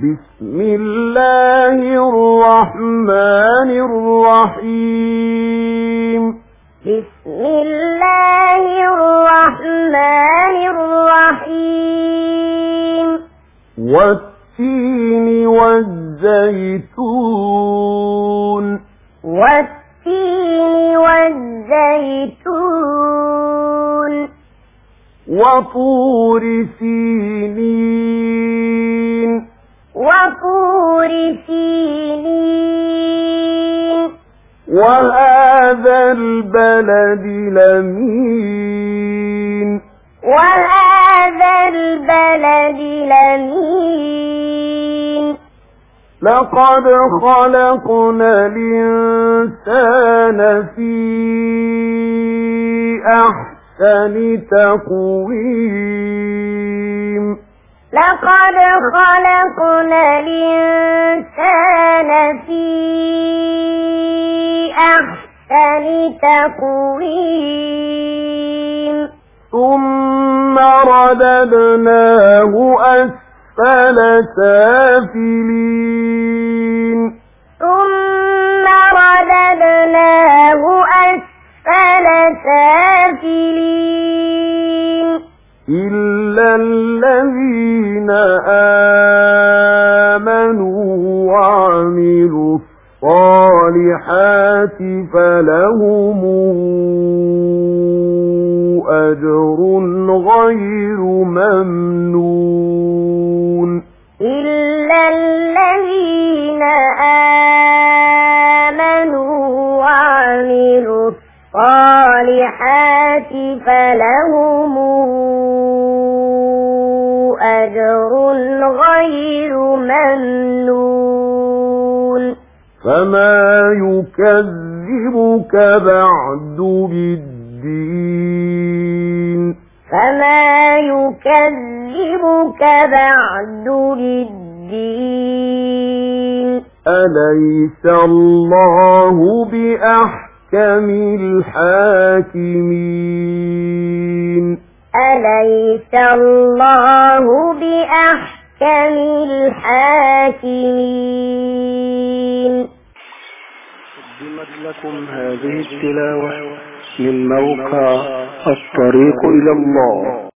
بسم الله الرحمن الرحيم بسم الله الرحمن الرحيم والتين والزيتون والتين والزيتون وطور سينين وطور سينين وهذا البلد الأمين وهذا البلد الأمين لقد خلقنا الإنسان في أحسن تقويم لقد خلقنا الإنسان في أحسن تقويم ثم رددناه أسفل سافلين ثم رددناه أسفل سافلين إلا الذين آمنوا وعملوا الصالحات فلهم أجر غير ممنون إلا الذين آمنوا وعملوا الصالحات فلهم أجر غير ممنون فما يكذبك بعد بالدين فما يكذبك بعد بالدين أليس الله بأحكم الحاكمين أليس الله بأحكم الحاكمين. قدمت لكم هذه التلاوة من موقع الطريق إلى الله.